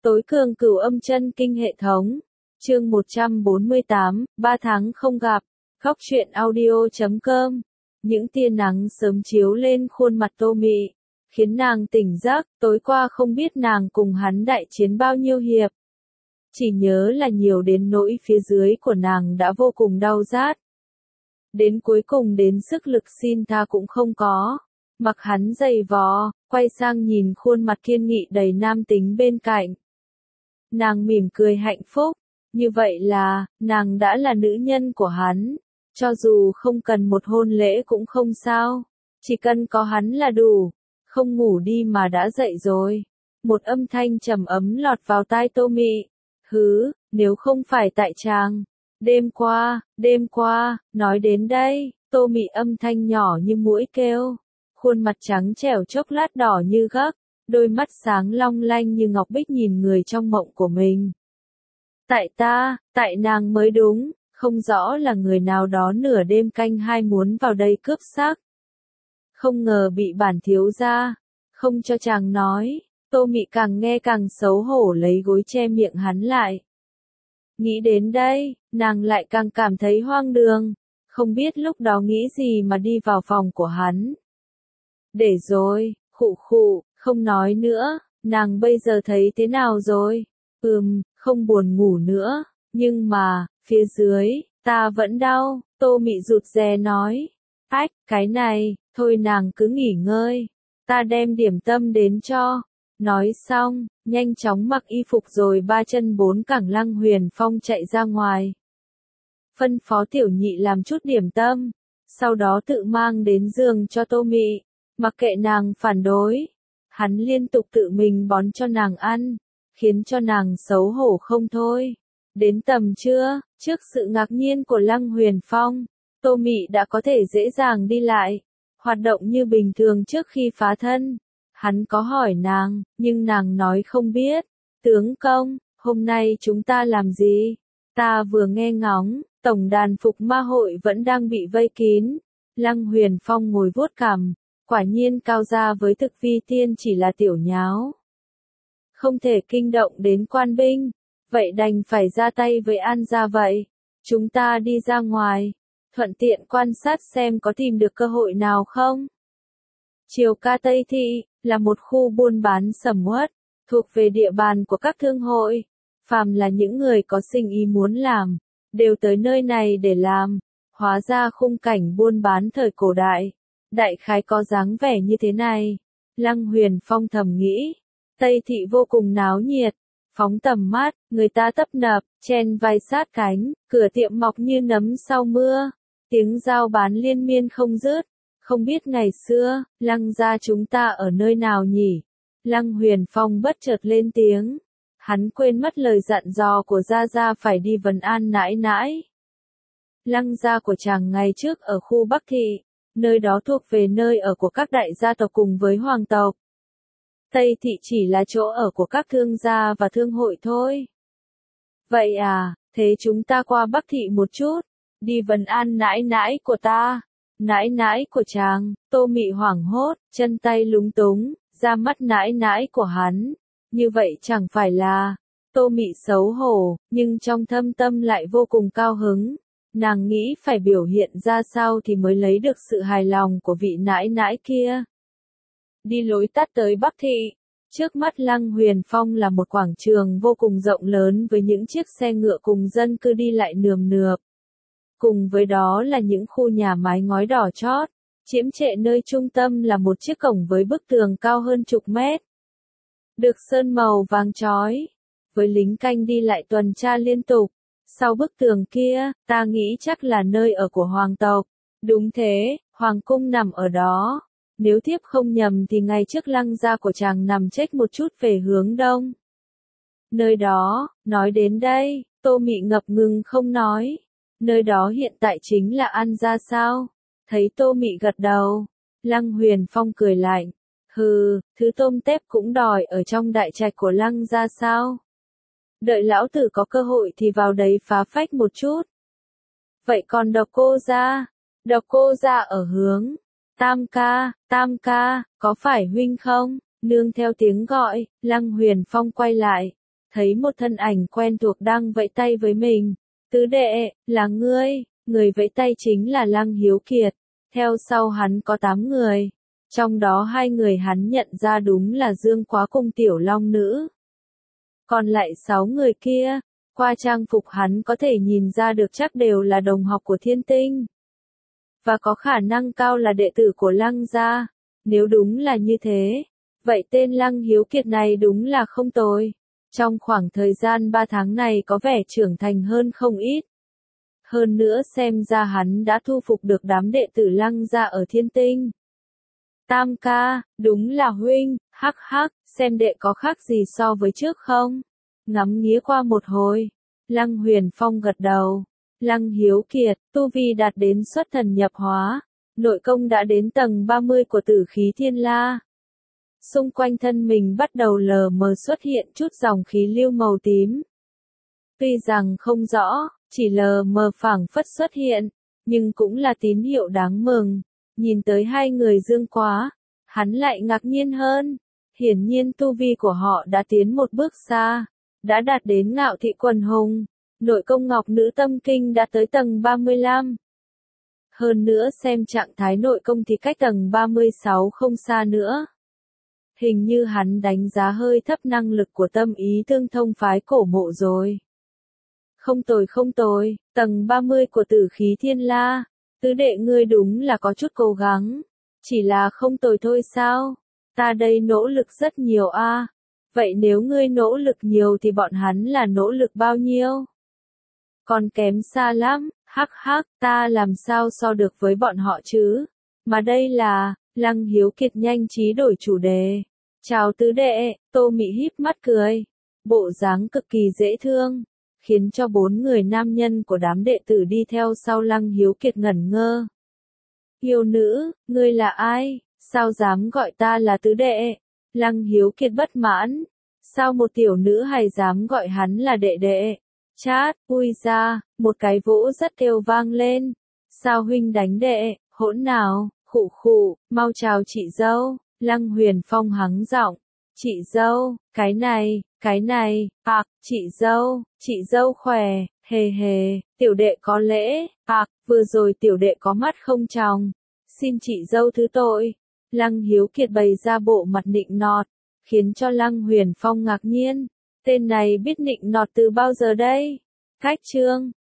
Tối cường cửu âm chân kinh hệ thống. Chương 148, 3 tháng không gặp. Khóc chuyện audio.com. Những tia nắng sớm chiếu lên khuôn mặt Tô Mị, khiến nàng tỉnh giấc. Tối qua không biết nàng cùng hắn đại chiến bao nhiêu hiệp. Chỉ nhớ là nhiều đến nỗi phía dưới của nàng đã vô cùng đau rát. Đến cuối cùng đến sức lực xin tha cũng không có. Mặc hắn giày vò, quay sang nhìn khuôn mặt kiên nghị đầy nam tính bên cạnh. Nàng mỉm cười hạnh phúc, như vậy là, nàng đã là nữ nhân của hắn. Cho dù không cần một hôn lễ cũng không sao, chỉ cần có hắn là đủ. Không ngủ đi mà đã dậy rồi. Một âm thanh trầm ấm lọt vào tai Tô Mị. Nếu không phải tại chàng. Đêm qua, nói đến đây, Tô Mị âm thanh nhỏ như muỗi kêu. Khuôn mặt trắng trẻo chốc lát đỏ như gấc, đôi mắt sáng long lanh như ngọc bích nhìn người trong mộng của mình. Tại nàng mới đúng, không rõ là người nào đó nửa đêm canh hai muốn vào đây cướp xác. Không ngờ bị bản thiếu gia, không cho chàng nói. Tô Mị càng nghe càng xấu hổ lấy gối che miệng hắn lại. Nghĩ đến đây, nàng lại càng cảm thấy hoang đường, không biết lúc đó nghĩ gì mà đi vào phòng của hắn. Để rồi, không nói nữa, nàng bây giờ thấy thế nào rồi? Không buồn ngủ nữa, nhưng mà, phía dưới, ta vẫn đau, Tô Mị rụt rè nói. Cái này, thôi nàng cứ nghỉ ngơi, ta đem điểm tâm đến cho. Nói xong, nhanh chóng mặc y phục rồi ba chân bốn cẳng Lăng Huyền Phong chạy ra ngoài. Phân phó tiểu nhị làm chút điểm tâm, sau đó tự mang đến giường cho Tô Mị, mặc kệ nàng phản đối. Hắn liên tục tự mình bón cho nàng ăn, khiến cho nàng xấu hổ không thôi. Đến tầm trưa, trước sự ngạc nhiên của Lăng Huyền Phong, Tô Mị đã có thể dễ dàng đi lại, hoạt động như bình thường trước khi phá thân. Hắn có hỏi nàng, nhưng nàng nói không biết. Tướng công, hôm nay chúng ta làm gì? Ta vừa nghe ngóng, tổng đàn phục ma hội vẫn đang bị vây kín. Lăng Huyền Phong ngồi vuốt cằm, quả nhiên Cao gia với Thực Vi Tiên chỉ là tiểu nháo. Không thể kinh động đến quan binh, vậy đành phải ra tay với An gia vậy. Chúng ta đi ra ngoài, thuận tiện quan sát xem có tìm được cơ hội nào không. Triều Ca Tây Thị là một khu buôn bán sầm uất, thuộc về địa bàn của các thương hội. Phàm là những người có sinh ý muốn làm, đều tới nơi này để làm. Hóa ra khung cảnh buôn bán thời cổ đại khái có dáng vẻ như thế này. Lăng Huyền Phong thầm nghĩ, Tây Thị vô cùng náo nhiệt, phóng tầm mắt, người ta tấp nập, chen vai sát cánh, cửa tiệm mọc như nấm sau mưa, tiếng giao bán liên miên không dứt. Không biết ngày xưa, Lăng gia chúng ta ở nơi nào nhỉ? Lăng Huyền Phong bất chợt lên tiếng. Hắn quên mất lời dặn dò của Gia phải đi vấn an nãi nãi. Lăng gia của chàng ngày trước ở khu Bắc Thị, nơi đó thuộc về nơi ở của các đại gia tộc cùng với hoàng tộc. Tây Thị chỉ là chỗ ở của các thương gia và thương hội thôi. Vậy à, thế chúng ta qua Bắc Thị một chút, đi vấn an nãi nãi của ta. Nãi nãi của chàng, Tô Mị hoảng hốt, chân tay lúng túng, ra mắt nãi nãi của hắn. Như vậy chẳng phải là, Tô Mị xấu hổ, nhưng trong thâm tâm lại vô cùng cao hứng. Nàng nghĩ phải biểu hiện ra sao thì mới lấy được sự hài lòng của vị nãi nãi kia. Đi lối tắt tới Bắc Thị, trước mắt Lăng Huyền Phong là một quảng trường vô cùng rộng lớn với những chiếc xe ngựa cùng dân cư đi lại nườm nượp. Cùng với đó là những khu nhà mái ngói đỏ chót, chiếm trệ nơi trung tâm là một chiếc cổng với bức tường cao hơn chục mét. Được sơn màu vàng chói, với lính canh đi lại tuần tra liên tục. Sau bức tường kia, ta nghĩ chắc là nơi ở của hoàng tộc. Đúng thế, hoàng cung nằm ở đó. Nếu thiếp không nhầm thì ngày trước Lăng gia của chàng nằm chếch một chút về hướng đông. Nơi đó, nói đến đây, Tô Mị ngập ngừng không nói. Nơi đó hiện tại chính là An gia sao? Thấy Tô Mị gật đầu, Lăng Huyền Phong cười lạnh. Thứ tôm tép cũng đòi ở trong đại trạch của Lăng gia sao? Đợi lão tử có cơ hội thì vào đấy phá phách một chút. Vậy còn Độc Cô gia ở hướng Tam ca, có phải huynh không? Nương theo tiếng gọi, Lăng Huyền Phong quay lại, thấy một thân ảnh quen thuộc đang vẫy tay với mình. Tứ đệ, là ngươi, người vẫy tay chính là Lăng Hiếu Kiệt. Theo sau hắn có 8 người. Trong đó 2 người hắn nhận ra đúng là Dương Quá cùng Tiểu Long Nữ. Còn lại 6 người kia, qua trang phục hắn có thể nhìn ra được chắc đều là đồng học của Thiên Tinh. Và có khả năng cao là đệ tử của Lăng gia. Nếu đúng là như thế, vậy tên Lăng Hiếu Kiệt này đúng là không tồi. Trong khoảng thời gian 3 tháng này có vẻ trưởng thành hơn không ít. Hơn nữa xem ra hắn đã thu phục được đám đệ tử Lăng gia ở Thiên Tinh. Tam ca, đúng là huynh, hắc hắc, xem đệ có khác gì so với trước không? Ngắm nghía qua một hồi, Lăng Huyền Phong gật đầu. Lăng Hiếu Kiệt, tu vi đạt đến xuất thần nhập hóa, nội công đã đến tầng 30 của Tử Khí Thiên La. Xung quanh thân mình bắt đầu lờ mờ xuất hiện chút dòng khí lưu màu tím. Tuy rằng không rõ, chỉ lờ mờ phảng phất xuất hiện, nhưng cũng là tín hiệu đáng mừng. Nhìn tới 2 người Dương Quá, hắn lại ngạc nhiên hơn. Hiển nhiên tu vi của họ đã tiến một bước xa, đã đạt đến Ngạo Thị Quần Hùng. Nội công Ngọc Nữ Tâm Kinh đã tới tầng 35. Hơn nữa xem trạng thái nội công thì cách tầng 36 không xa nữa. Hình như hắn đánh giá hơi thấp năng lực của Tâm Ý Tương Thông phái Cổ Mộ rồi. Không tồi, tầng 30 của Tử Khí Thiên La. Tứ đệ ngươi đúng là có chút cố gắng. Chỉ là không tồi thôi sao? Ta đây nỗ lực rất nhiều a. Vậy nếu ngươi nỗ lực nhiều thì bọn hắn là nỗ lực bao nhiêu? Còn kém xa lắm, hắc hắc, ta làm sao so được với bọn họ chứ? Mà đây là, Lăng Hiếu Kiệt nhanh trí đổi chủ đề. Chào tứ đệ, Tô Mị híp mắt cười. Bộ dáng cực kỳ dễ thương, khiến cho 4 người nam nhân của đám đệ tử đi theo sau Lăng Hiếu Kiệt ngẩn ngơ. Yêu nữ, ngươi là ai? Sao dám gọi ta là tứ đệ? Lăng Hiếu Kiệt bất mãn. Sao một tiểu nữ hài dám gọi hắn là đệ đệ? Chát, ui ra, một cái vỗ rất kêu vang lên. Sao huynh đánh đệ, hỗn nào, khụ khụ, mau chào chị dâu. Lăng Huyền Phong hắng giọng. Chị dâu, cái này, chị dâu khỏe, hề hề, tiểu đệ có lễ, vừa rồi tiểu đệ có mắt không tròng. Xin chị dâu thứ tội. Lăng Hiếu Kiệt bày ra bộ mặt nịnh nọt, khiến cho Lăng Huyền Phong ngạc nhiên. Tên này biết nịnh nọt từ bao giờ đây? Cách chương